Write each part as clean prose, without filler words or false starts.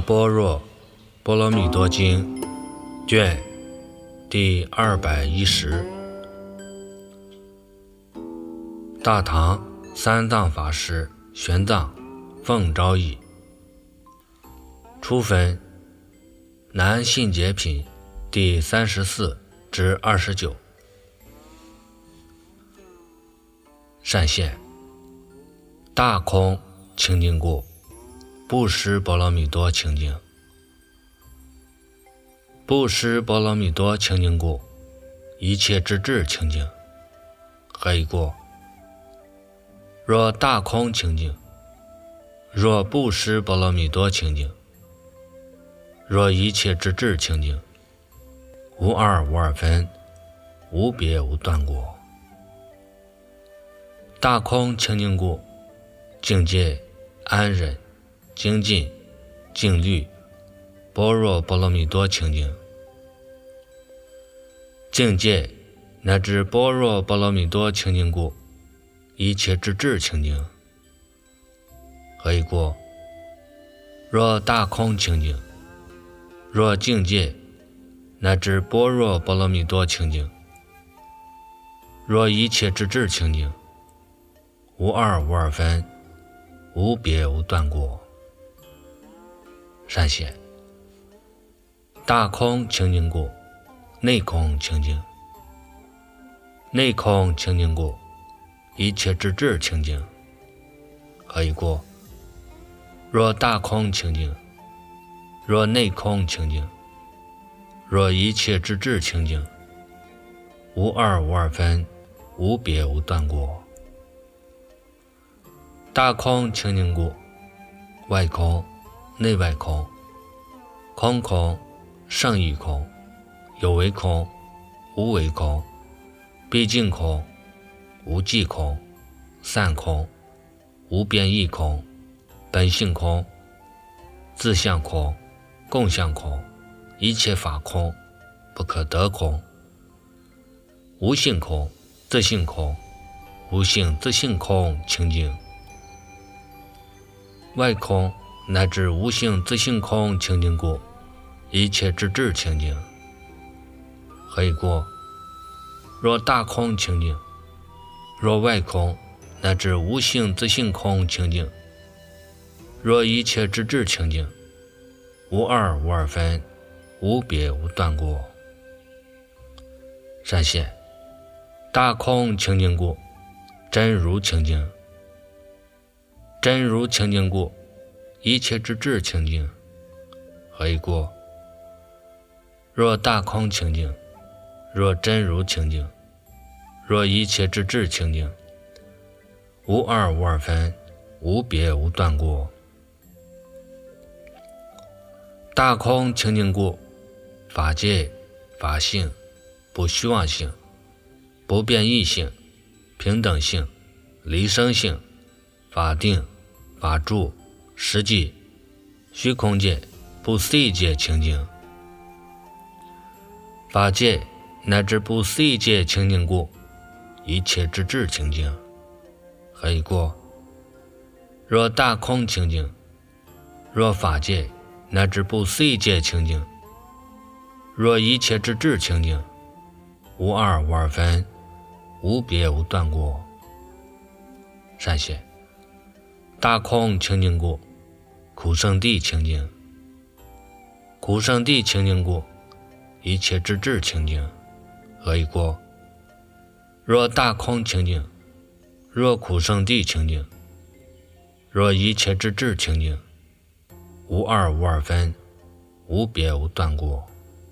般若波罗蜜多经卷第210，大唐三藏法师玄奘奉诏译，初分南信解品第34至29。善现大空清净故，不施波罗蜜多清净。不施波罗蜜多清净故，一切之智清净。何以故？若大空清净，若不施波罗蜜多清净，若一切之智清净，无二无二分，无别无断过。大空清净故，境界安忍、精进、静虑、般若波罗蜜多清净。境界乃至般若波罗蜜多清净故，一切之智清净。何以故？若大空清净，若境界乃至般若波罗蜜多清净，若一切之智清净，无二无二分，无别无断过。善现大空清净故，内空清净。内空清净故，一切之智清净。何以故？若大空清净，若内空清净，若一切之智清净，无二无二分，无别无断过。大空清净故，外空、内外空，空空、胜义空，有为空、无为空，毕竟空、无际空，散空、无边义空，本性空、自相空、共相空，一切法空，不可得空，无性空、自性空，无性自性空清净。外空乃至无性自性空清净故，一切之智清净。何以故？若大空清净，若外空乃至无性自性空清净，若一切之智清净，无二无二分，无别无断过。善现大空清净故，真如清净。真如清净故，一切之智清净。何以故？若大空清净，若真如清净，若一切之智清净，无二无二分，无别无断过。大空清净故，法界、法性、不虚妄性、不变异性、平等性、离生性、法定、法住、实际、虚空界、不思议界清净。法界乃至不思议界清净故，一切之智清净。何以故？若大空清净，若法界乃至不思议界清净，若一切之智清净，无二无二分，无别无断过。善现大空清净故，苦圣地清净。苦圣地清净故，一切之智清净。何以故？若大空清净，若苦圣地清净，若一切之智清净，无二无二分，无别无断过。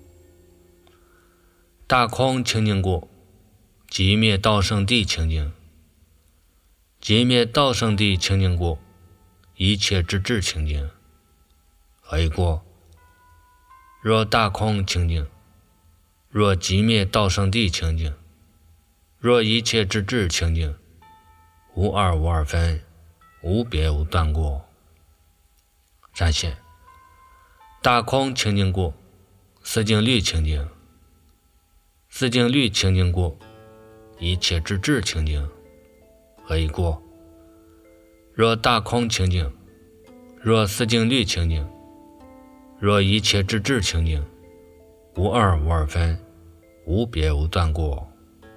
大空清净故，寂灭道圣地清净。寂灭道圣地清净故，一切之智清净。何以故？若大空清净，若寂灭道圣地清净，若一切之智清净，无二无二分，无别无断过。善现大空清净故，思净虑清净。思净虑清净故，一切之智清净。何以故？若大空清净，若思净虑清净， 若一切之智清净，无二无二分，无别无断过。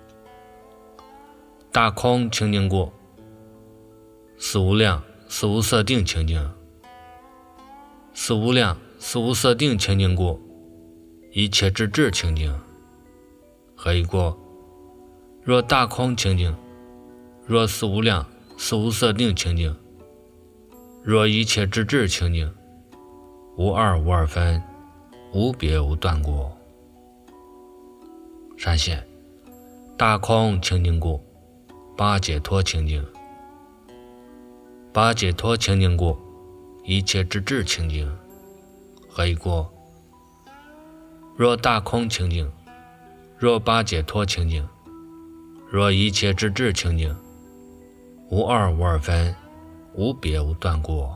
大空清净过，四无量四无色定清净，四无量四无色定清净过，一切之智清净。何以过？若大空清净，若四无量四无色定清净，若一切之智清净，无二无二分，无别无断过。闪现大空清净过，八解脱清净，八解脱清净过，一切之智清净。何以过？若大空清净，若八解脱清净，若一切之智清净，无二无二分，无别无断过。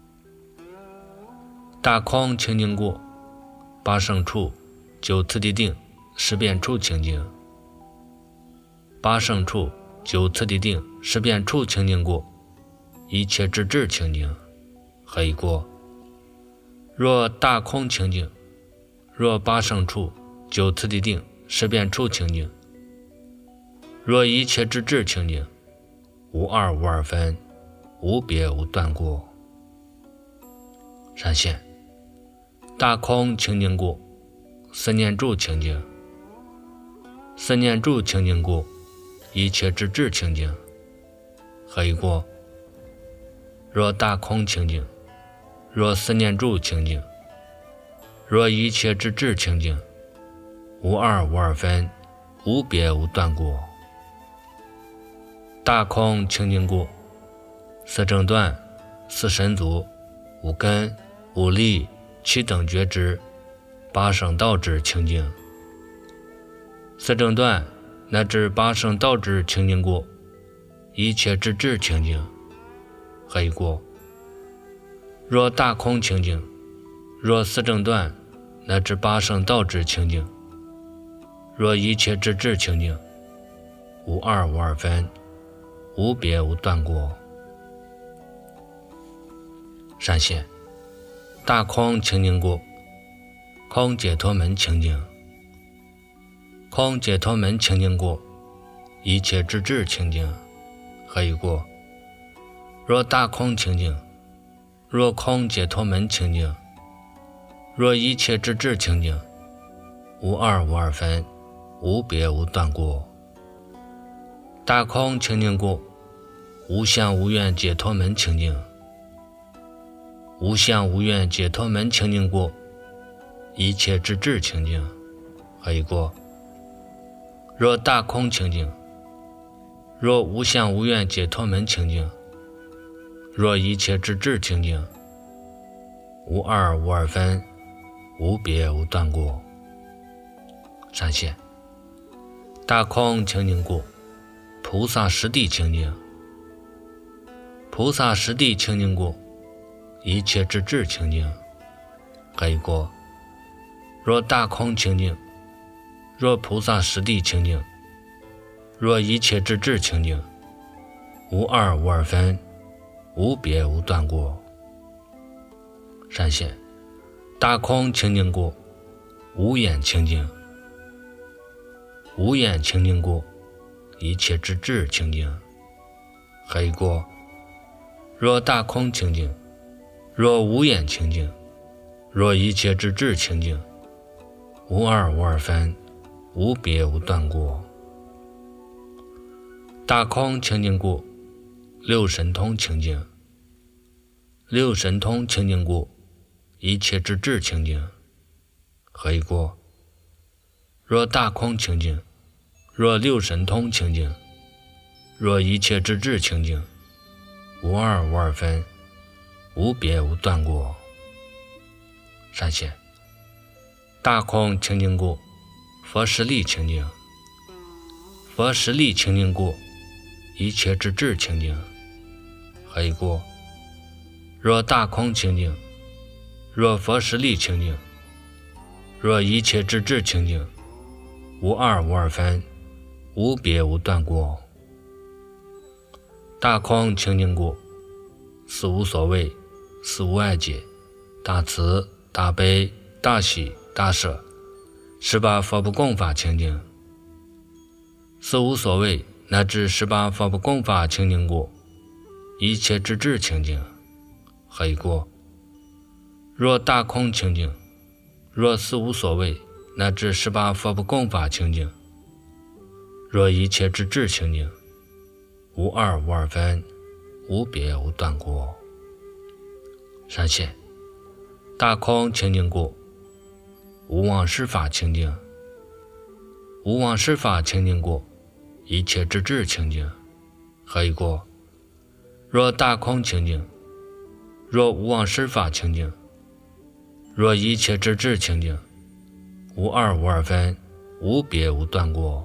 大空清净过，八胜处九次第定十遍处清净，八胜处九次第定十遍处清净过，一切之智清净。何以过？若大空清净，若八胜处九次第定十遍处清净，若一切之智清净，无二无二分，无别无断过。闪现大空清净过，四念住清净，四念住清净过，一切之智清净。何以过？若大空清净，若四念住清净，若一切之智清净，无二无二分，无别无断过。大空清净过，四正断四神足五根五力七等觉知八圣道智清净。四正断乃至八圣道智清净过，一切之智清净。何以过？若大空清净，若四正断乃至八圣道智清净，若一切之智清净，无二无二分，无别无断过。闪现大空清净过，空解脱门清净，空解脱门清净过，一切之智清净。何以过？若大空清净，若空解脱门清净，若一切之智清净，无二无二分，无别无断过。大空清净过，无相无愿解脱门清净，无相无愿解脱门清净过，一切之智清净。何以过？若大空清净，若无相无愿解脱门清净，若一切之智清净，无二无二分，无别无断过。闪现大空清净过，菩萨实地清净，菩萨实地清净过，一切之智清净。何以过？若大空清净，若菩萨实地清净，若一切之智清净，无二无二分，无别无断过。闪现大空清净过，无眼清净，无眼清净过，一切之智清净。何以过？若大空清净，若无眼清净，若一切之智清净，无二无二分，无别无断过。大空清净过，六神通清净，六神通清净过，一切之智清净。何以过？若大空清净，若六神通清净，若一切之智清净，无二无二分，无别无断过。闪现大空清净过，佛实力清净，佛实力清净过，一切之智清净。何以过？若大空清净，若佛实力清净，若一切之智清净，无二无二分，无别无断过。大空清净过，四无所谓，四无碍解，大慈大悲、大喜、大舍18佛不共法清净，四无所谓乃至18佛不共法清净故，一切之智清净。何以故？若大空清净，若四无所谓乃至18佛不共法清净，若一切之智清净，无二无二分，无别无断过。闪现大空清净故，无妄事法清净，无妄事法清净故，一切之智清净。何以故？若大空清净，若无妄事法清净，若一切之智清净，无二无二分，无别无断过。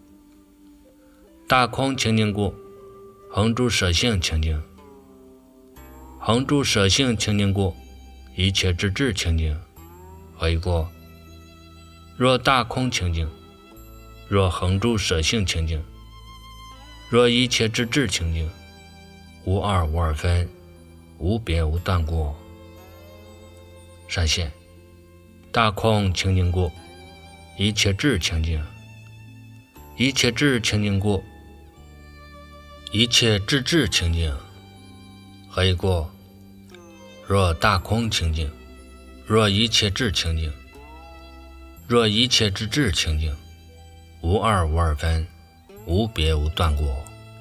大空清净故，恒住舍性清净，恒住舍性清净故，一切之智清净。何以故？若大空清净，若恒住舍性清净，若一切之智清净，无二无二分，无别无断过。闪现大空清净故，一切智清净，一切智清净故，一切智智清净。何以故？若大空清净，若一切智清净，若一切之智清净，无二无二分，无别无断过。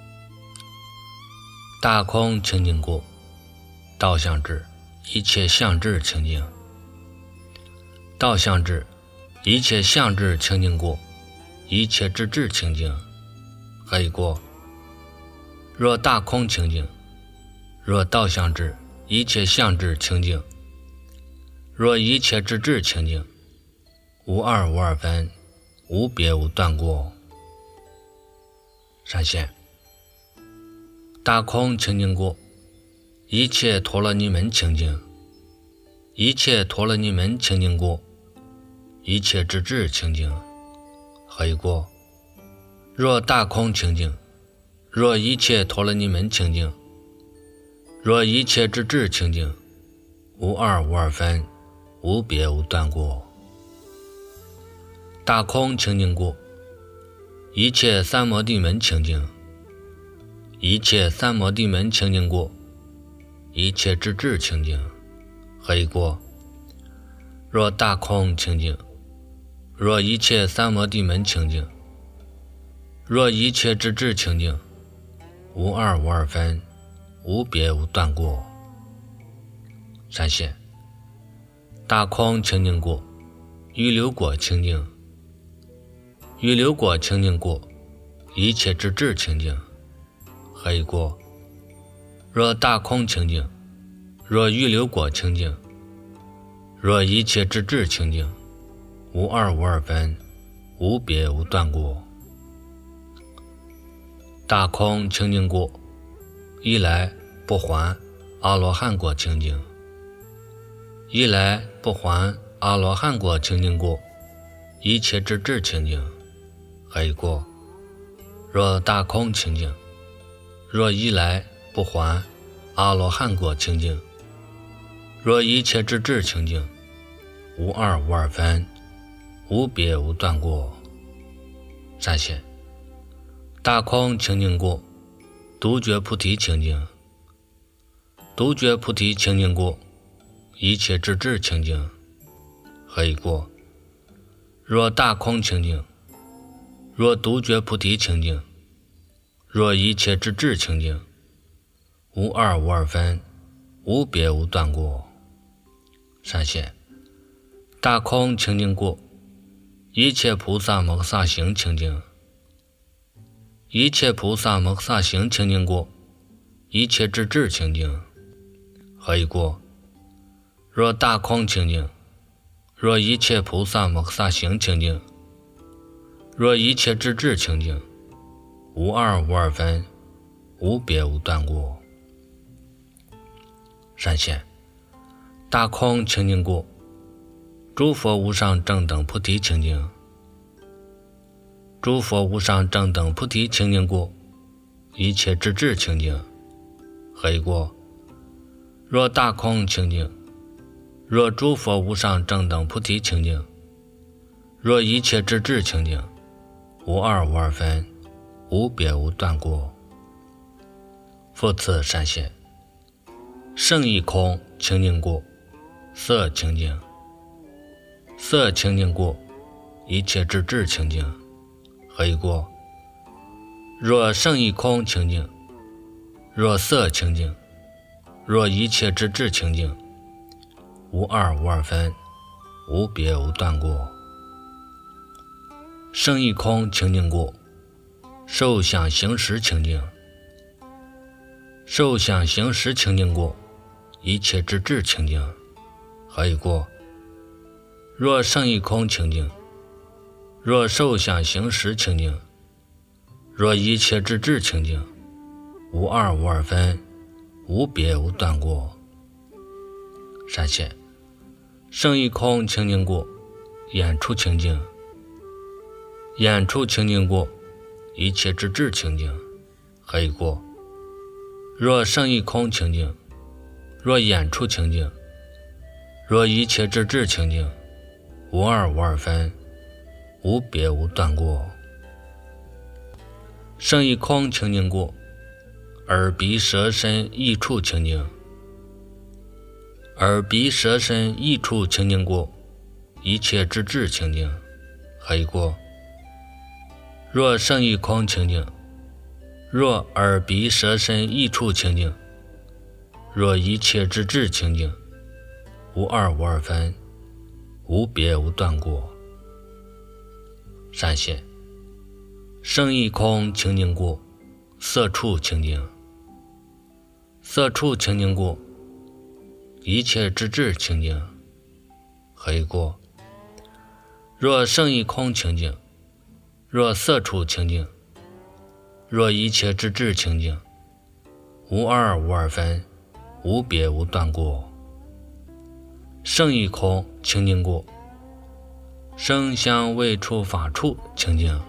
大空清净故，道相智一切相智清净，道相智一切相智清净故，一切之智清净。何以故？若大空清净，若道相智一切相智清净，若一切之智清净，无二无二分，无别无断过。闪现大空清净故，一切陀罗尼门清净，一切陀罗尼门清净故，一切之智清净。何以故？若大空清净，若一切陀罗尼门清净，若一切之智清净，无二无二分，无别无断过。大空清净故，一切三摩地门清净，一切三摩地门清净故，一切之智清净。何以故？若大空清净，若一切三摩地门清净，若一切之智清净，无二无二分，无别无断过。闪现大空清净故，预流果清净，预流果清净故，一切之智清净。何以故？若大空清净，若预流果清净，若一切之智清净，无二无二分，无别无断过。大空清净故，一来不还阿罗汉果清净，一来不还阿罗汉果清净故，一切之智清净。何以故？若大空清净，若一来不还阿罗汉果清净，若一切之智清净，无二无二分，无别无断过。闪现大空清净故，独觉菩提清净，独觉菩提清净故，一切之智清净。何以故？若大空清净，若独觉菩提清净，若一切之智清净，无二无二分，无别无断过。闪现大空清净故，一切菩萨摩诃萨行清净，一切菩萨摩诃萨行清净故，一切之智清净。何以故？若大空清净，若一切菩萨摩诃萨行清净，若一切之智清净，无二无二分，无别无断过。闪现大空清净故，诸佛无上正等菩提清净，诸佛无上正等菩提清净故，一切之智清净。何以故？若大空清净， 若诸佛无上正等菩提清净，若一切之智清净，无二无二分，无别无断故。复次善现，圣义空清净故，色清净，色清净故，一切之智清净，何以故？若圣义空清净，若色清净，若一切之智清净，无二无二分，无别无断故。圣义空清净故，受想行识清净，受想行识清净故，一切之智清净，何以故？若圣义空清净，若受想行识清净，若一切之智清净，无二无二分，无别无断故。善现，圣义空清净故，眼处清净，眼处清净故，一切之智清净，何以故？若圣义空清净，若眼处清净，若一切之智清净，无二无二分，无别无断故。圣义空清净故，耳鼻舌身意处清净，耳鼻舌身意处清净故，一切之智清净，何以故？若圣义空清净，若耳鼻舌身意处清净，若一切之智清净，无二无二分，无别无断故。善现，圣义空清净故，色处清净，色处清净故，一切之智清净，何以故？若圣义空清净，若色处清净，若一切之智清净，无二无二分，无别无断故。圣义空清净故，声香味触法处清净，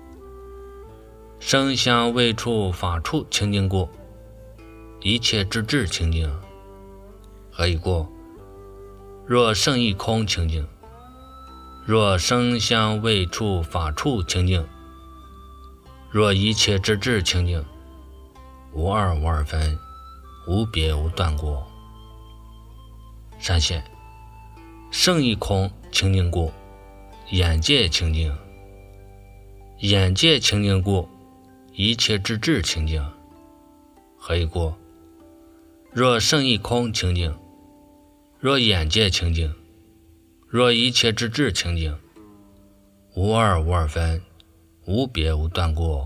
声香味触法处清净故，一切之智清净，何以故？若圣义空清净，若声香味触法处清净，若一切之智清净，无二无二分，无别无断故。善现，圣义空清净故，眼界清净，眼界清净故，一切之智清净，何以故？若圣义空清净，若眼界清净，若一切之智清净，无二无二分，无别无断故。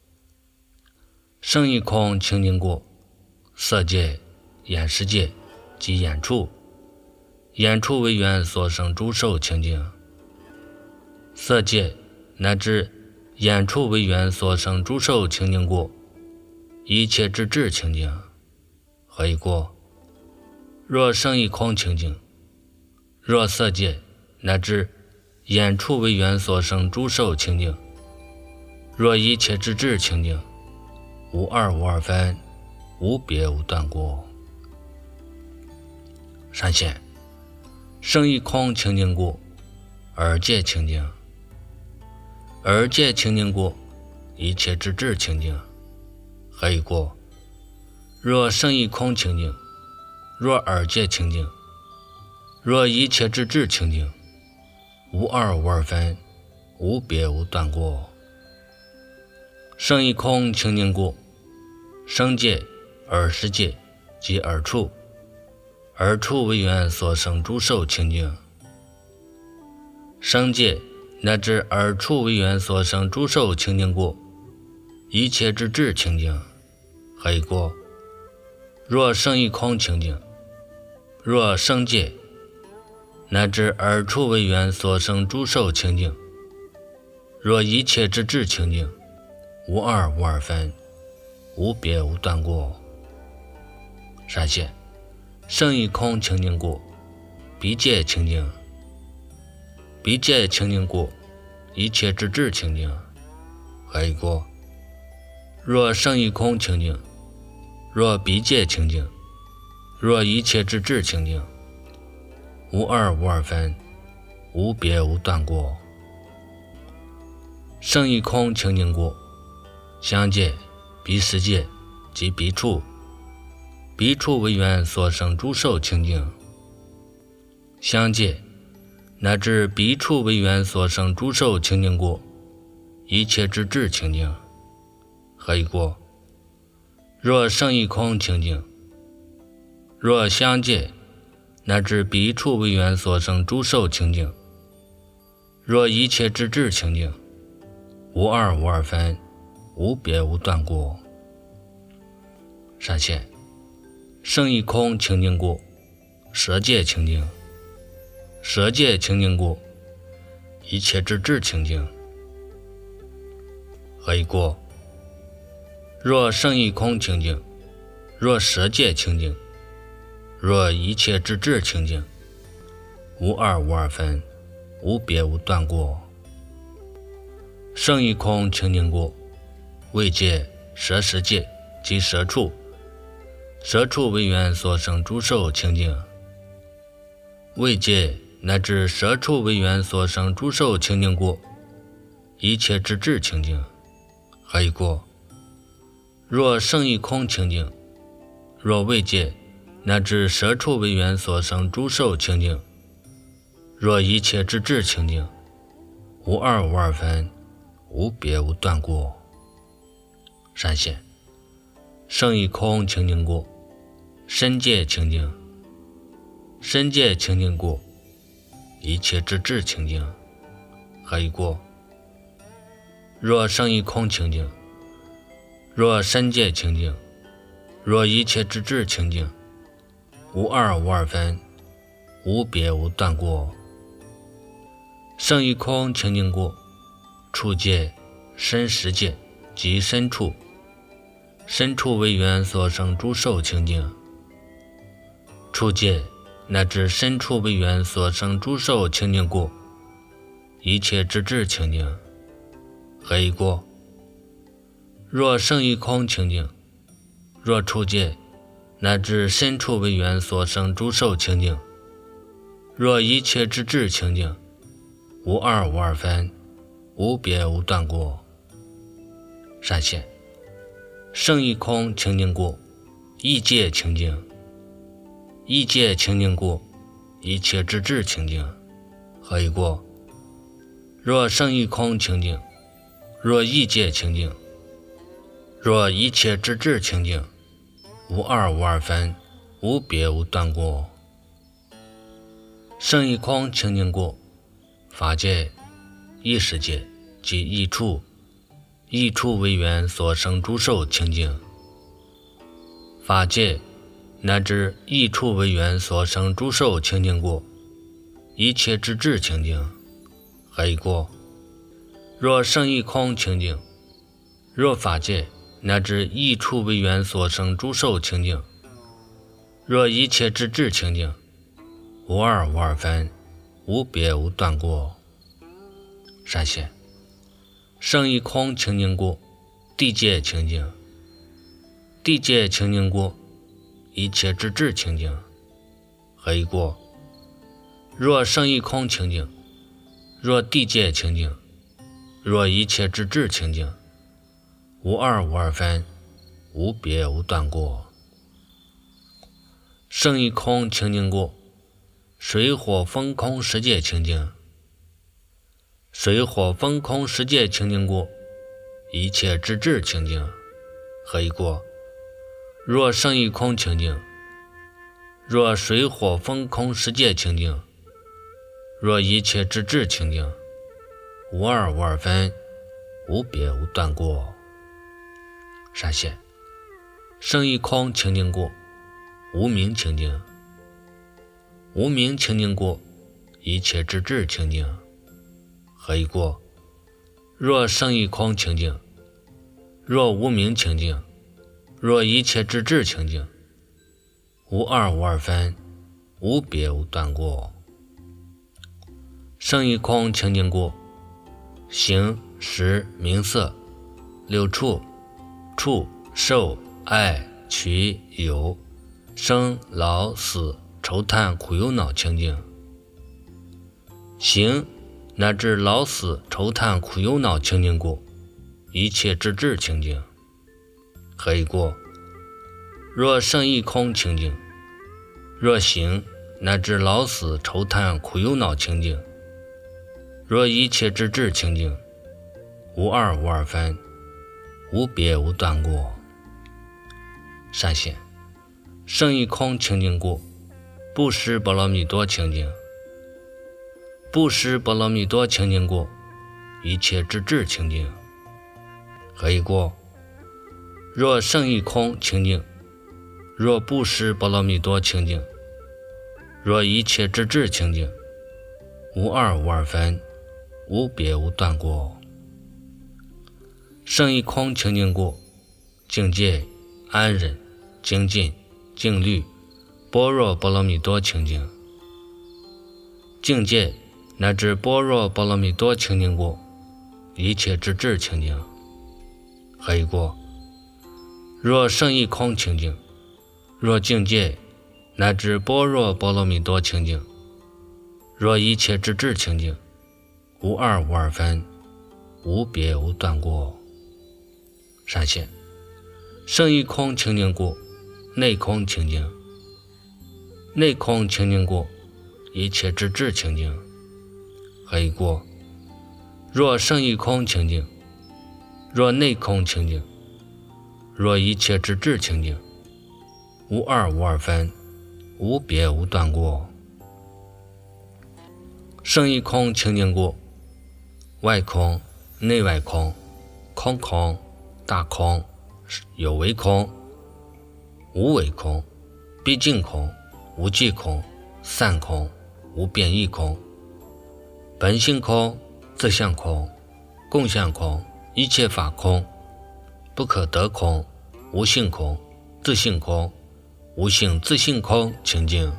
圣义空清净故，色界、眼识界及眼处，眼处为缘所生诸受清净，色界乃至眼处为缘所生诸受清净故，一切之智清净，何以故？若圣义空清净，若色界乃至眼处为缘所生诸受清净，若一切之智清净，无二无二分，无别无断故。善现，圣义空清净故，耳界清净，耳界清净故，一切之智清净，何以故？若圣义空清净，若耳界清净，若一切之智清净，无二无二分，无别无断故。圣义空清净故，声界、耳识界及耳处，耳处为缘所生诸受清净，声界乃至耳处为缘所生诸受清净故，一切之智清净，何以故？若圣义空清净，若声界乃至耳处为缘所生诸受清净，若一切之智清净，无二无二分，无别无断故。善现，圣义空清净故，鼻界清净，鼻界清净故，一切之智清净，何以故？若圣义空清净，若鼻界清净，若一切之智清净， 无二无二分，无别无断过。胜一空清净过，相界、彼世界及彼处，彼处为缘所生诸受清净。相界乃至彼处为缘所生诸受清净过，一切之智清净。何以过？若胜一空清净，若相界乃至彼处为缘所生诸受清净，若一切之智清净，无二无二分，无别无断过。善现胜一空清净过，舍界清净。舍界清净过，一切之智清净。何以过？若胜一空清净，若舍界清净，若一切之智清净，无二无二分，无别无断过。胜一空清净过，位界、舍世界及舍处，舍处为缘所生诸受清净。位界乃至舍处为缘所生诸受清净过，一切之智清净。何以过？若胜一空清净，若位界乃至舍处为缘所生诸受清净，若一切之智清净，无二无二分，无别无断过。善现胜一空清净过，身界清净。身界清净过，一切之智清净。何以过？若胜一空清净，若身界清净，若一切之智清净，无二无二分，无别无断过。胜一空清净过，处界、身实界及身处，身处为缘所生诸受清净。处界乃至身处为缘所生诸受清净过，一切之智清净。何以过？若胜一空清净，若处界乃至身处为缘所生诸受清净，若一切之智清净，无二无二分，无别无断过。善现胜一空清净过，意界清净。意界清净过，一切之智清净。何以过？若胜一空清净，若意界清净，若一切之智清净，无二无二分，无别无断过。胜一空清净过，法界、意识界及意处，意处为缘所生诸受清净。法界乃至意处为缘所生诸受清净过，一切之智清净。何以过？若胜一空清净，若法界乃至意处为缘所生诸受清净，若一切之智清净，无二无二分，无别无断过。善现胜一空清净过，地界清净。地界清净过，一切之智清净。何以过？若胜一空清净，若地界清净，若一切之智清净，无二无二分，无别无断过。胜一空清净过，水火风空十界清净。水火风空十界清净过，一切之智清净。何以过？若胜一空清净，若水火风空十界清净，若一切之智清净，无二无二分，无别无断过。善现胜一空清净过，无明清净。无明清净过，一切之智清净。何以过？若胜一空清净，若无明清净，若一切之智清净，无二无二分，无别无断过。胜一空清净过，形、识、名色、六处、触、受、爱、取、有、生、老、死、愁叹苦忧恼清净。 行乃至老死愁叹苦忧恼清净故，一切之智清净。何以故？若圣意空清净，若行乃至老死愁叹苦忧恼清净，若一切之智清净，无二无二分，无别无断过。善现圣意空清净故，不施波罗蜜多清净。不施波罗蜜多清净故，一切之智清净。何以故？若圣意空清净，若不施波罗蜜多清净，若一切之智清净，无二无二分，无别无断过。圣意空清净故，境界安忍精进静虑般若波罗蜜多清净。境界乃至般若波罗蜜多清净故，一切之智清净。何以故？若圣意空清净，若境界乃至般若波罗蜜多清净，若一切之智清净，无二无二分，无别无断过。善现圣意空清净故，内空清净。内空清净故，一切之智清净。何以故？若圣意空清净，若内空清净，若一切之智清净，无二无二分，无别无断过。圣意空清净故，外空内外空，空空大空，有为空无为空，毕竟空无际空，散空无变异空，本性空自相空，共相空，一切法空，不可得空，无性空自性空，无性自性空清净。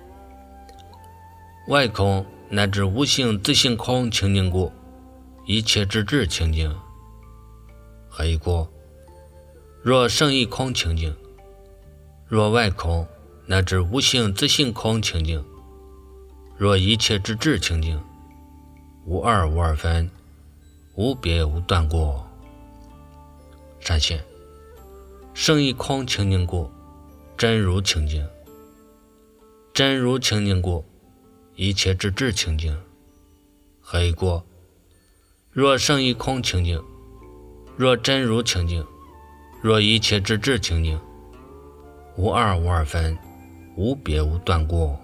外空乃至无性自性空清净故，一切之智清净。何以故？若圣意空清净，若外空乃至无性自性空清净，若一切之智清净，无二无二分，无别无断过。善现圣意空清净故，真如清净。真如清净故，一切之智清净。何以故？若圣意空清净，若真如清净，若一切之智清净，无二无二分，无别无断过。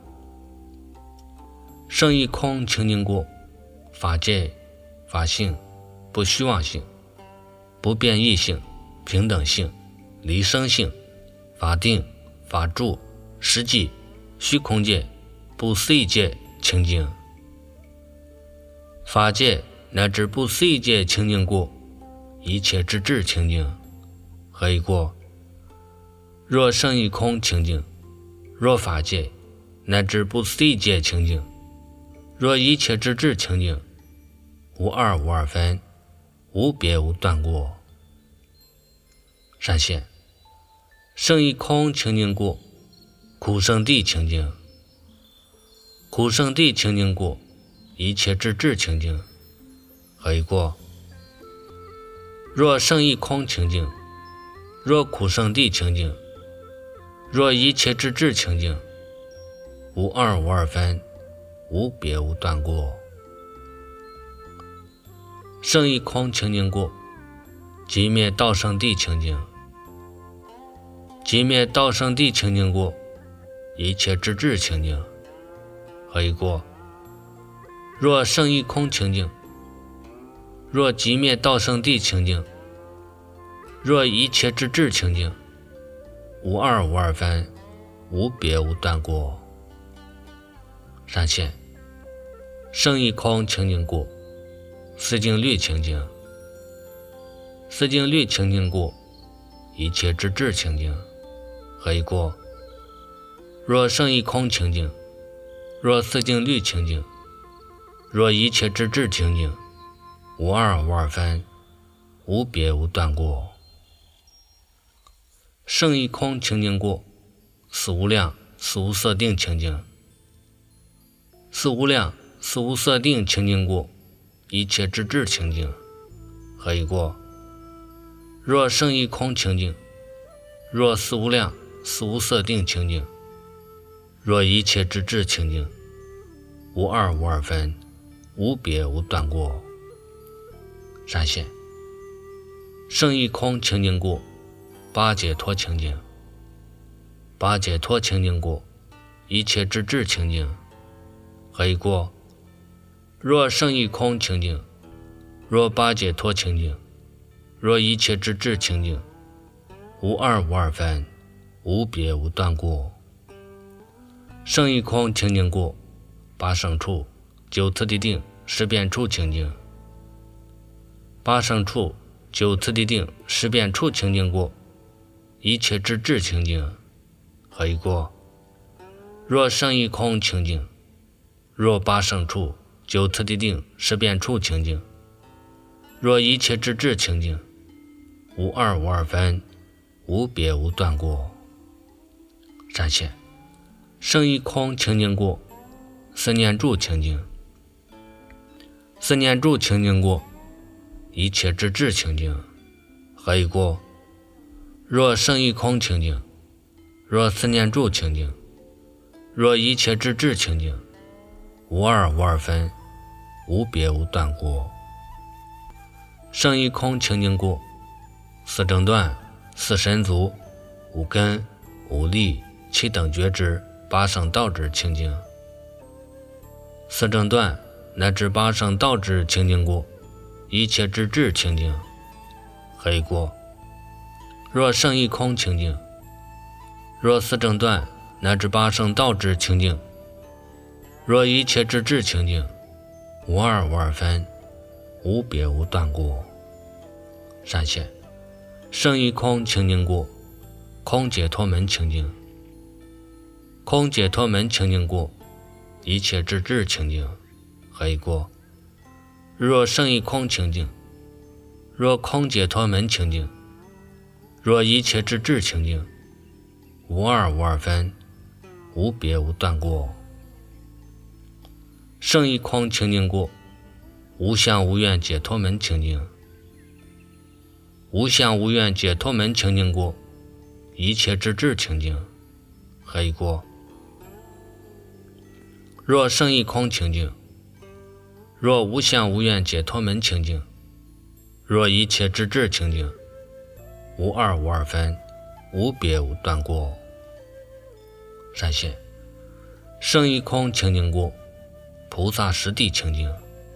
圣意空清净故，法界法性不虚妄性，不变异性，平等性，离生性，法定法住实际虚空界不思议界清净。法界乃至不思议界清净故，一切之智清净。何以故？若圣意空清净，若法界乃至不思议界清净，若一切之智清净，无二无二分，无别无断过。善现圣意空清净故，苦圣地清净。苦圣地清净故，一切之智清净。何以故？若圣意空清净，若苦圣地清净，若一切之智清净，无二无二分，无别无断过。圣意空清净故，即灭道圣地清净。即灭道圣地清净故，一切之智清净。何以故？若圣意空清净，若即灭道圣地清净，若一切之智清净，无二无二分，无别无断过。善现圣意空清净故，思境律清净。思境律清净故，一切之智清净。何以故？若圣意空清净，若思境律清净，若一切之智清净，无二无二分，无别无断过。圣意空清净故，四无量四无色定清净。四无量四无色定清净故，一切之智清净。何以故？若圣义空清净，若四无量、四无色定清净，若一切之智清净，无二无二分，无别无断过。闪现圣义空清净故，八解脱清净。八解脱清净故，一切之智清净。何以故？若圣义空清净，若八解脱清净，若一切之智清净，无二无二分，无别无断过。圣义空清净故，八圣处、九次第定、十变处清净。八圣处、九次第定、十变处清净故，一切之智清净。何以故？若圣义空清净，若八圣处、九次第定、十变处清净，若一切之智清净，无二无二分，无别无断过。闪现圣义空清净故，四念住清净。四念住清净故，一切之智清净。何以故？若圣义空清净，若四念住清净，若一切之智清净，无二无二分，无别无断过。圣义空清净故，四正断、四神足、五根、五力、七等觉知、八圣道智清净。四正断乃至八圣道智清净故，一切之智清净。何以故？若圣义空清净，若四正断乃至八圣道智清净，若一切之智清净，无二无二分，无别无断过。闪现圣义空清净故，空解脱门清净。空解脱门清净故，一切之智清净。何以故？若圣义空清净，若空解脱门清净，若一切之智清净，无二无二分，无别无断过。圣义空清净故，无相无愿解脱门清净。无相无愿解脱门清净故，一切之智清净。何以故？若圣义空清净，若无相无愿解脱门清净，若一切之智清净，无二无二分，无别无断过。闪现圣义空清净故，菩萨实地清净。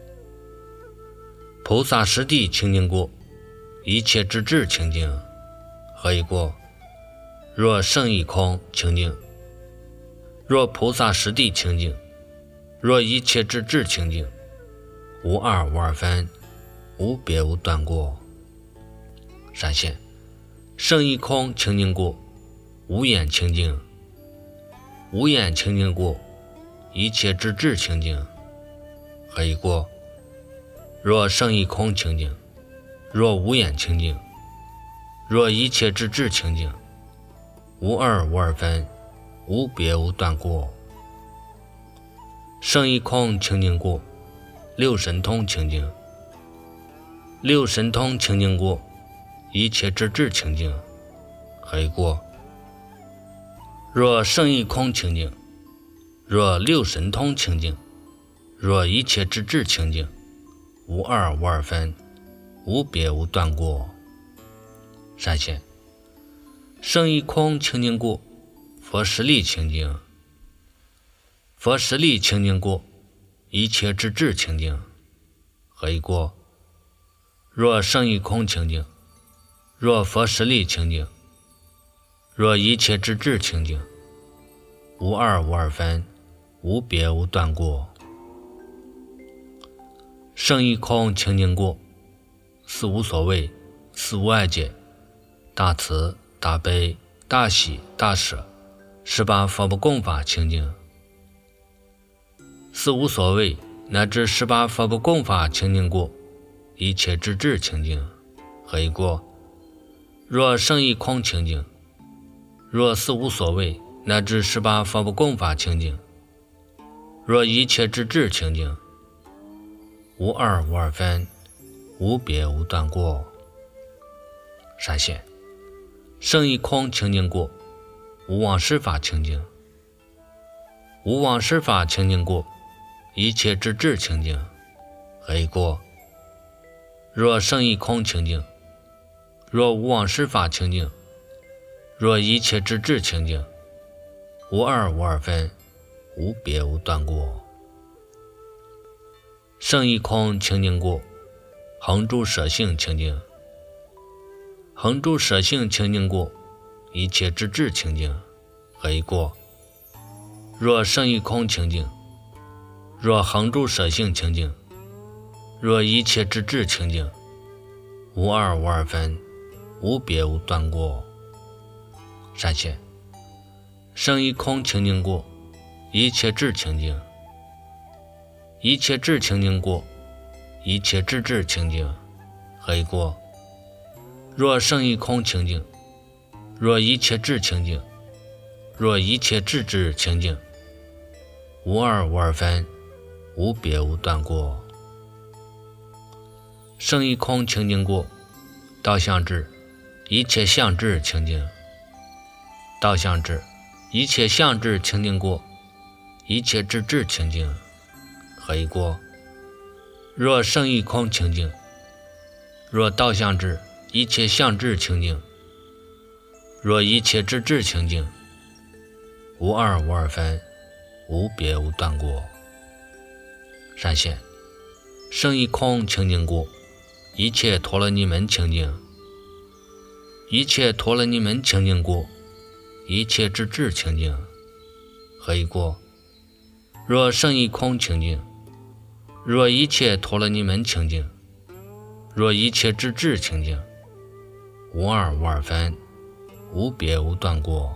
菩萨实地清净故，一切之智清净。何以故？若圣义空清净，若菩萨实地清净，若一切之智清净，无二无二分，无别无断过。闪现圣义空清净故，无眼清净。无眼清净故，一切之智清净。何以故？若圣义空清净，若无眼清净，若一切之智清净，无二无二分，无别无断过。圣义空清净故，六神通清净。六神通清净故，一切之智清净。何以故？若圣义空清净，若六神通清净，若一切之智清净，无二无二分，无别无断过。闪现圣义空清净故，佛实力清净。佛实力清净故，一切之智清净。何以故？若圣义空清净，若佛实力清净，若一切之智清净，无二无二分，无别无断过。圣义空清净故，四无所谓，四无碍解，大慈大悲大喜大舍，十八佛不共法清净。四无所谓乃至十八佛不共法清净故，一切之智清净。何以故？若圣义空清净，若四无所谓乃至十八佛不共法清净， 若一切之智清净，无二无二分，无别无断过。闪现圣一空清净过，无妄施法清净，无妄施法清净过，一切之智清净，何以过？若圣一空清净，若无妄施法清净，若一切之智清净，无二无二分，无别无断过。圣一空清净过，恒住舍性清净，恒住舍性清净过，一切之智清净，何以过？若圣一空清净，若恒住舍性清净，若一切之智清净，无二无二分，无别无断过。闪现圣一空清净过，一切智清净，一切智清净过，一切智智清净，何以过？若圣一空清净，若一切智清净，若一切智智清净，无二无二分，无别无断过。圣一空清净过，道相智，一切相智清净，道相智，一切相智清净过，一切智智清净，何以过？若圣一空清净，若道相智，一切相智清净，若一切智智清净，无二无二分，无别无断过。闪现圣一空清净过，一切陀罗尼门清净，一切陀罗尼门清净过，一切智智清净，何以过？若圣一空清净，若一切陀罗尼门清净，若一切智智清净，无二无二分，无别无断过。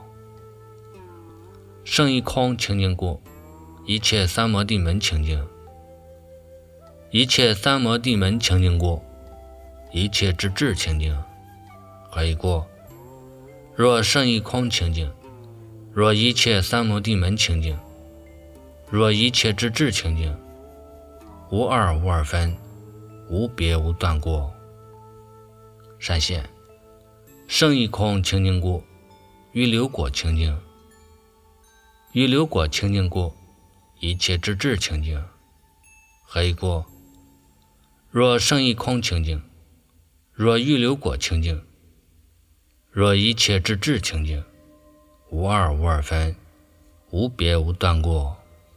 圣一空清净过，一切三摩地门清净，一切三摩地门清净过，一切智智清净，何以过？若圣一空清净，若一切三摩地门清净，若一切智智清净，无二无二分，无别无断过。闪现圣一空清净过，于流果清净，于流果清净过，一切智智清净，何以过？若圣一空清净，若于流果清净，若一切智智清净，无二无二分，无别无断过。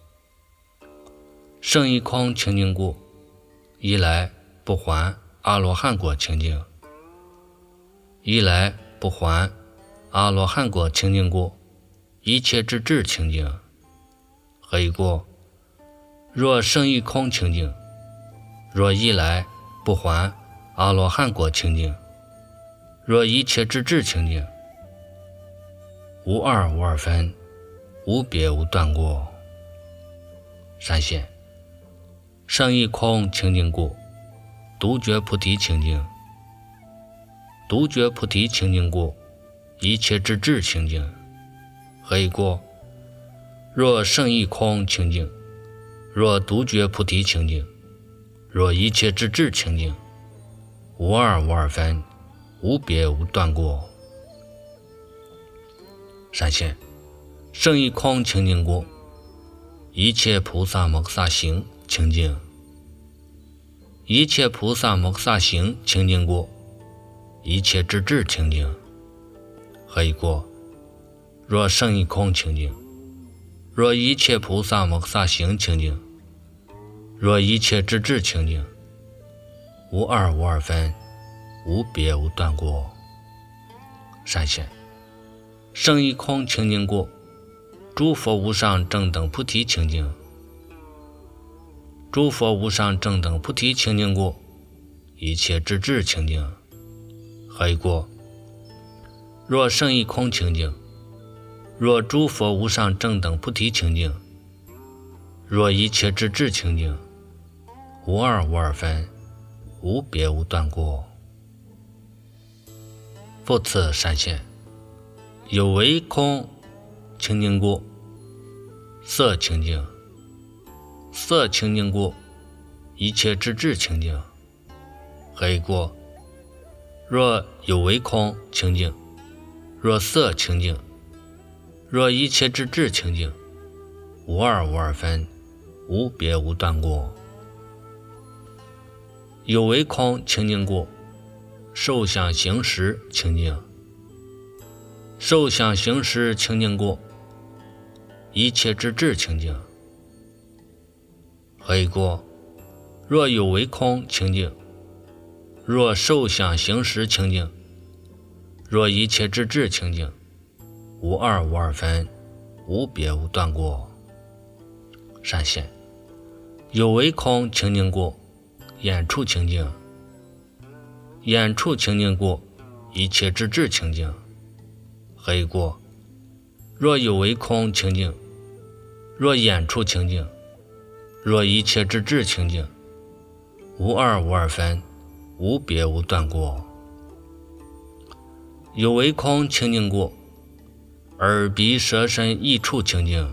圣一空清净过，一来不还阿罗汉果清净，一来不还阿罗汉果清净过，一切智智清净，何以过？若圣一空清净，若一来不还阿罗汉果清净，若一切智智清净，无二无二分，无别无断过。闪现圣一空清净过，独觉菩提清净，独觉菩提清净过，一切智智清净，何以过？若圣一空清净，若独觉菩提清净，若一切智智清净，无二无二分，无别无断过。闪现圣一空清净过，一切菩萨摩诃萨行清净，一切菩萨摩诃萨行清净过，一切智智清净，何以过？若圣一空清净，若一切菩萨摩诃萨行清净，若一切智智清净，无二无二分，无别无断过。闪现圣一空清净过，诸佛无上正等菩提清净，诸佛无上正等菩提清净过，一切智智清净，何以过？若圣一空清净，若诸佛无上正等菩提清净，若一切智智清净，无二无二分，无别无断过。复次闪现有为空清净过，色清净， 色清净故，一切之智清净。何以故？若有为空清净，若色清净，若一切之智清净，无二无二分，无别无断故。有为空清净故，受想行识清净。受想行识清净故，一切之智清净。何以故？若有为空清净，若受想行识清净，若一切之智清净，无二无二分，无别无断故。善现。有为空清净故，眼处清净。眼处清净故，一切之智清净。何以故？若有为空清净，若眼处清净，若一切之智清净，无二无二分，无别无断故。有为空清净故，耳鼻舌身意处清净。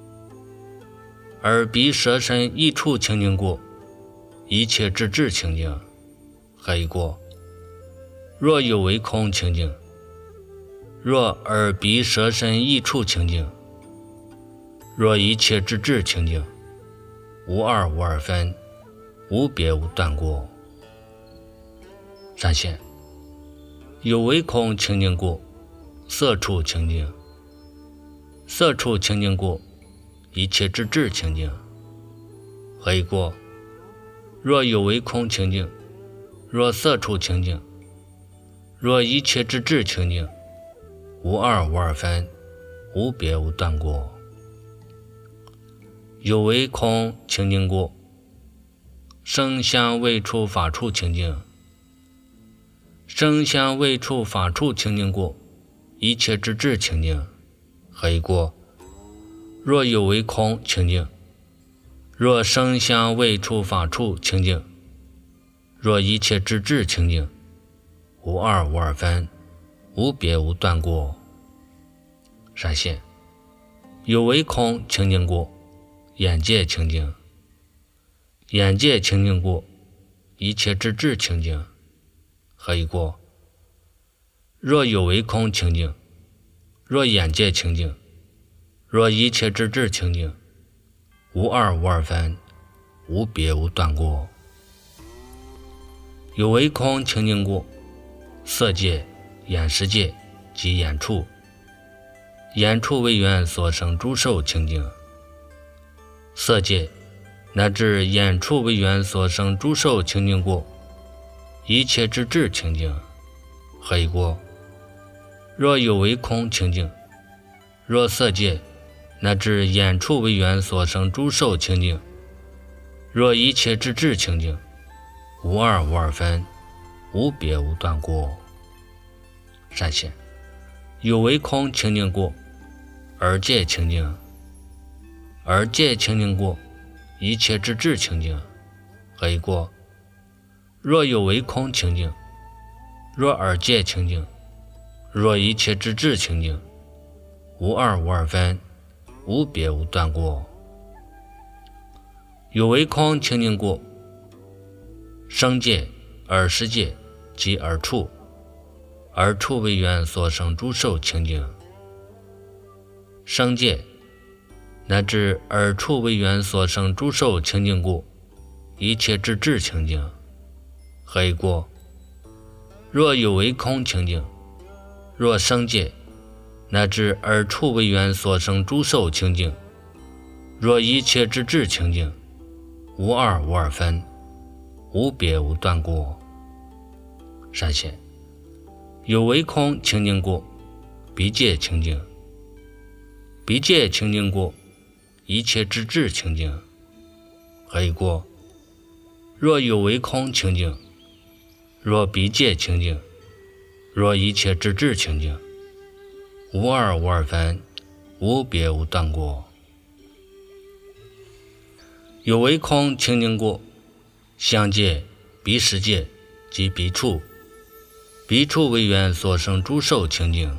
耳鼻舌身意处清净故，一切之智清净。何以故？若有为空清净，若耳鼻舌身意处清净，若一切之智清净，无二无二分，无别无断故。善现。有为空清净故，色处清净。色处清净故，一切之智清净。何以故？若有为空清净，若色处清净，若一切之智清净，无二无二分，无别无断故。有为空清净故，声香味触法处清净。声香味触法处清净故，一切之智清净。何以故？若有为空清净，若声香味触法处清净，若一切之智清净，无二无二分，无别无断故。善现。有为空清净故，眼界清净。眼界清净故，一切之智清净。何以故？若有为空清净，若眼界清净，若一切之智清净，无二无二分，无别无断故。有为空清净故，色界、眼识界及眼处。眼处为缘所生诸受清净。色界乃至眼处为缘所生诸受清净故，一切之智清净。何以故？若有为空清净，若色界乃至眼处为缘所生诸受清净，若一切之智清净，无二无二分，无别无断故。善现。有为空清净故，耳界清净。耳界清净故，一切之智清净。何以故？若有为空清净，若耳界清净，若一切之智清净，无二无二分，无别无断故。有为空清净故，声界、耳识界及耳处。耳处为缘所生诸受清净。声界乃至耳处为缘所生诸受清净故，一切之智清净。何以故？若有为空清净，若声界乃至耳处为缘所生诸受清净，若一切之智清净，无二无二分，无别无断故。善现。有为空清净故，鼻界清净。鼻界清净故，一切之智清净。何以故？若有为空清净，若鼻界清净，若一切之智清净，无二无二分，无别无断故。有为空清净故，香界、鼻识界及鼻处。鼻处为缘所生诸受清净。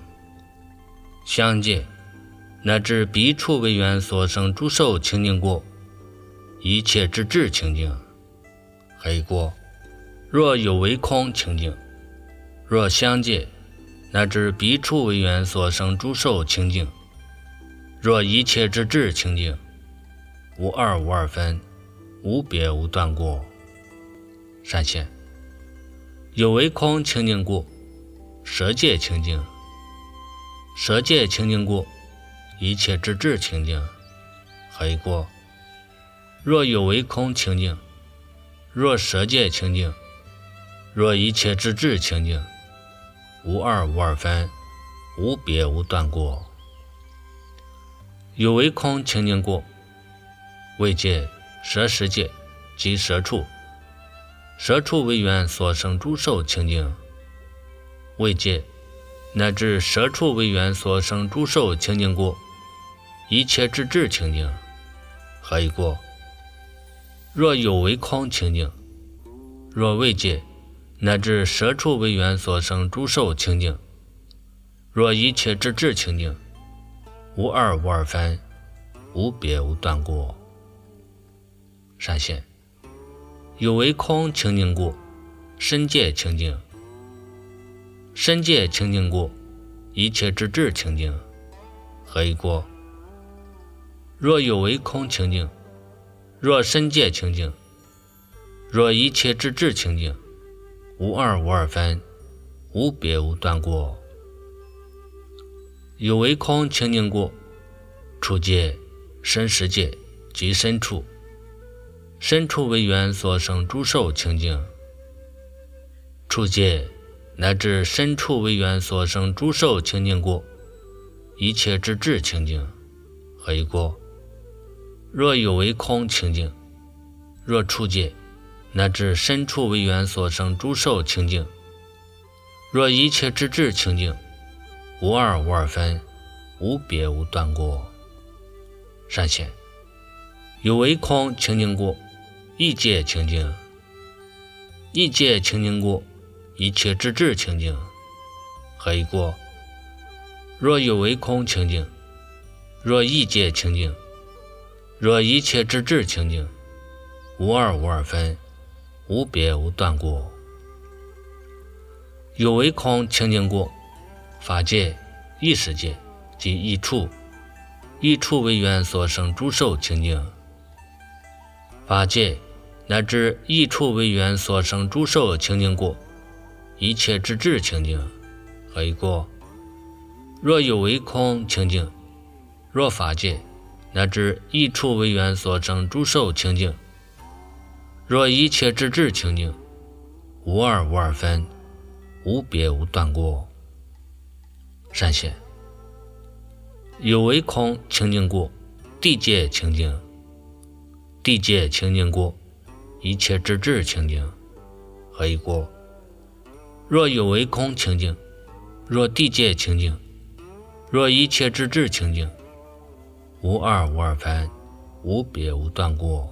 香界乃至鼻处为缘所生诸受清净故， 一切之智清净。还过，若有为空清净，若相界乃至彼处为缘所生诸受清净，若一切之智清净，无二无二分，无别无断过。善现，有为空清净故，舍界清净。舍界清净故，一切之智清净。还过，若有为空清净，若舍界清净，若一切之智清净，无二无二分，无别无断过。有为空清净故，为界、舍世界及舍处，舍处为缘所生诸受清净。为界乃至舍处为缘所生诸受清净故，一切之智清净。还过，若有为空清净，若为界乃至舍处为缘所生诸受清净，若一切之智清净，无二无二分，无别无断过。善现，有为空清净故，身界清净。身界清净故，一切之智清净。还过，若有为空清净，若身界清净，若一切之智清净，无二无二分，无别无断过。有为空清净故，处界、身世界及身处，身处为缘所生诸受清净。处界乃至身处为缘所生诸受清净故，一切之智清净。还过，若有为空清净，若处界乃至身处为缘所生诸受清净，若一切之智清净，无二无二分，无别无断过。善现，有为空清净故，意界清净。意界清净故，一切之智清净。还过，若有为空清净，若意界清净，若一切之智清净，无二无二分，无别无断过。有为空清净故，法界、意识界及意处，意处为缘所生诸受清净。法界乃至意处为缘所生诸受清净故，一切之智清净。还过，若有为空清净，若法界乃至意处为缘所生诸受清净，若一切之智清净，无二无二分，无别无断过。善现，有为空清净故，地界清净。地界清净故，一切之智清净。还过，若有为空清净，若地界清净，若一切之智清净，无二无二分，无别无断过。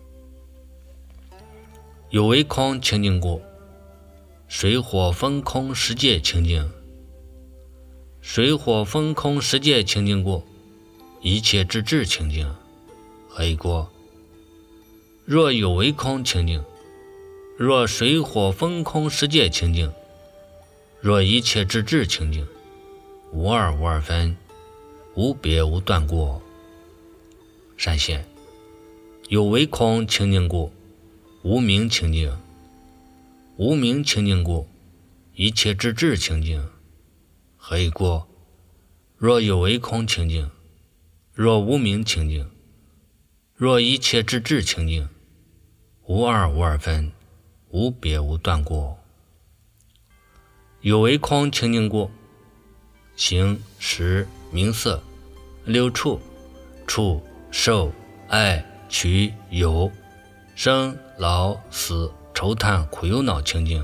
有为空清净故，水火风空十界清净。水火风空十界清净故，一切之智清净。还过，若有为空清净，若水火风空十界清净，若一切之智清净，无二无二分，无别无断过。善现，有为空清净故，无明清净。无明清净故，一切之智清净。还过，若有为空清净，若无明清净，若一切之智清净，无二无二分，无别无断过。有为空清净故，形、识、名色、六处、触、受、爱、取、有、生、老、死、愁叹、苦忧恼清净。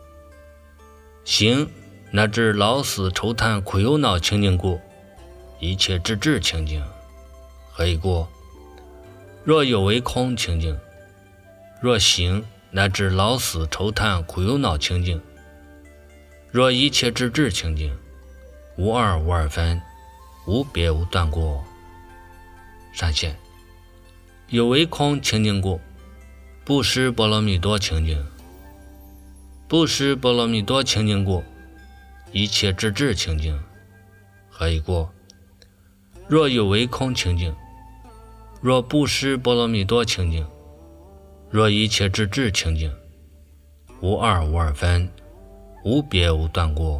形乃至老死愁叹苦忧恼清净故，一切之智清净。还过，若有为空清净，若形乃至老死愁叹苦忧恼清净，若一切之智清净，无二无二分，无别无断过。善现， 有为空清净故，不识波罗蜜多清净。不识波罗蜜多清净故，一切之智清净。何以故？若有为空清净，若不识波罗蜜多清净，若一切之智清净，无二无二分，无别无断故。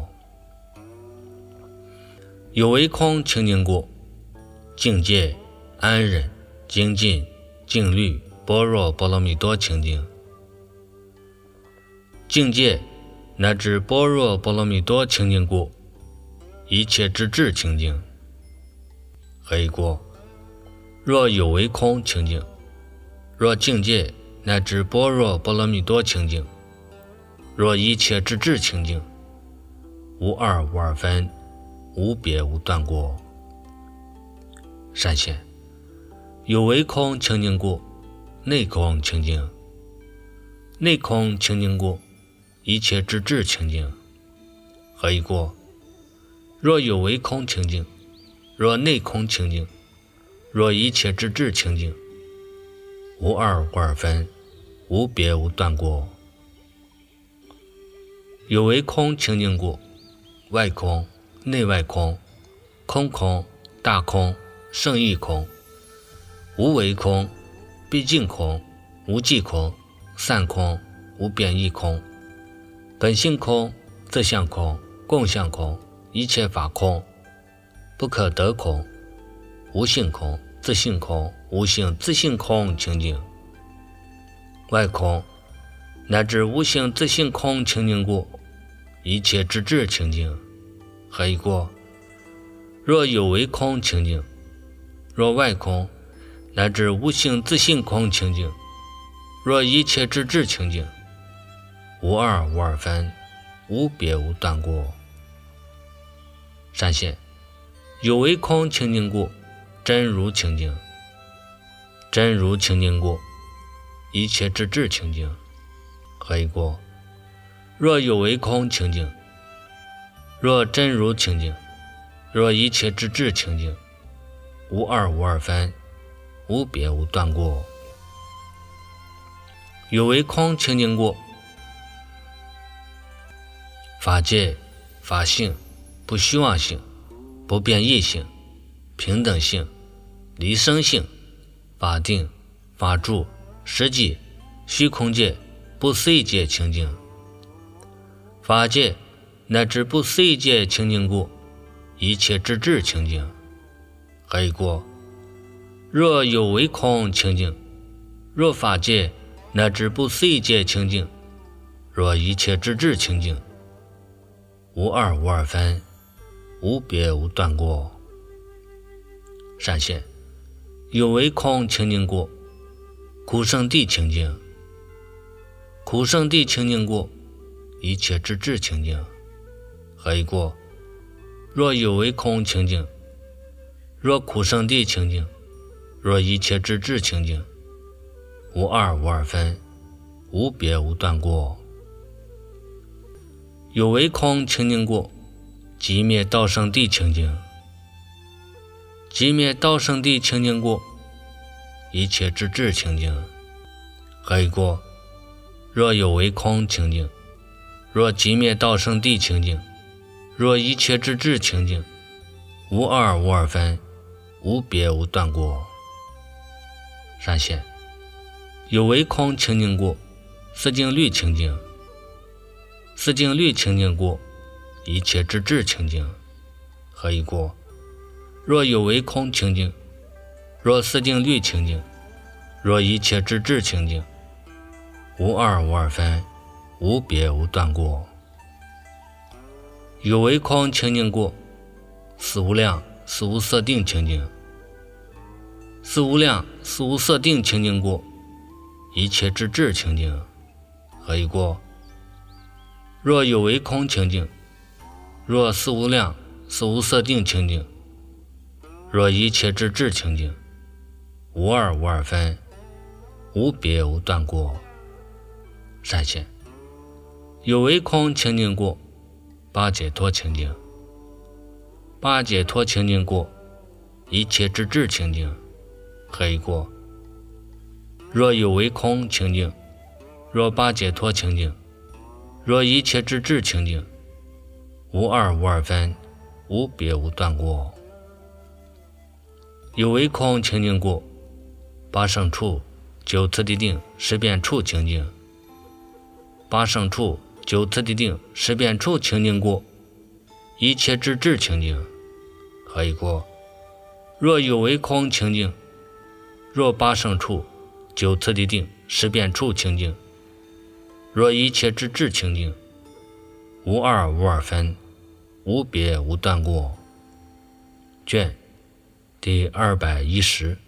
有为空清净故，境界、安忍、精进、静虑、般若波罗蜜多清净。境界乃至般若波罗蜜多清净故，一切之智清净。何以故？若有为空清净，若境界乃至般若波罗蜜多清净，若一切之智清净，无二无二分，无别无断故。善现，有为空清净故，内空清净。内空清净故，一切之智清净。何以故？若有为空清净，若内空清净，若一切之智清净，无二无二分，无别无断故。有为空清净故，外空、内外空、空空、大空、胜义空、无为空、毕竟空、无际空、散空、无变异空、本性空、自相空、共相空、一切法空、不可得空、无性空、自性空、无性自性空清净。外空乃至无性自性空清净故，一切之智清净。何以故？若有为空清净，若外空乃至无性自性空清净，若一切之智清净，无二无二分，无别无断故。善现，有为空清净故，真如清净。真如清净故，一切之智清净。何以故？若有为空清净，若真如清净，若一切之智清净，无二无二分，无别无断故。有为空清净故，法界、法性、不虚妄性、不变异性、平等性、离生性、法定、法住、实际、虚空界、不思议界清净。法界乃至不思议界清净故，一切之智清净。何以故？若有为空清净，若法界乃至不思议界清净，若一切之智清净，无二无二分，无别无断故。善现，有为空清净故，苦圣地清净。苦圣地清净故，一切之智清净。何以故？若有为空清净，若苦圣地清净，若一切之智清净，无二无二分，无别无断故。有为空清净故，寂灭道圣地清净。寂灭道圣地清净故，一切之智清净。何以故？若有为空清净，若寂灭道圣地清净，若一切之智清净，无二无二分，无别无断故。善现，有为空清净故，四境律清净。四境律清净故，一切之智清净。何以故？若有为空清净，若四境律清净，若一切之智清净，无二无二分，无别无断故。有为空清净故，四无量四无色定清净。四无量四无色定清净故，一切之智清净。何以故？若有为空清净，若四无量四无色定清净，若一切之智清净，无二无二分，无别无断故。善现，有为空清净故，八解脱清净。八解脱清净故，一切之智清净。何以故？ 若有为空清净，若八解脱清净，若一切之智清净，无二无二分，无别无断过。有为空清净故，八胜处九次第定识变处清净。八胜处九次第定识变处清净故，一切之智清净。何以故？若有为空清净，若八胜处九次第定识变处清净，若一切之智清净，无二无二分，无别无断过。卷第210。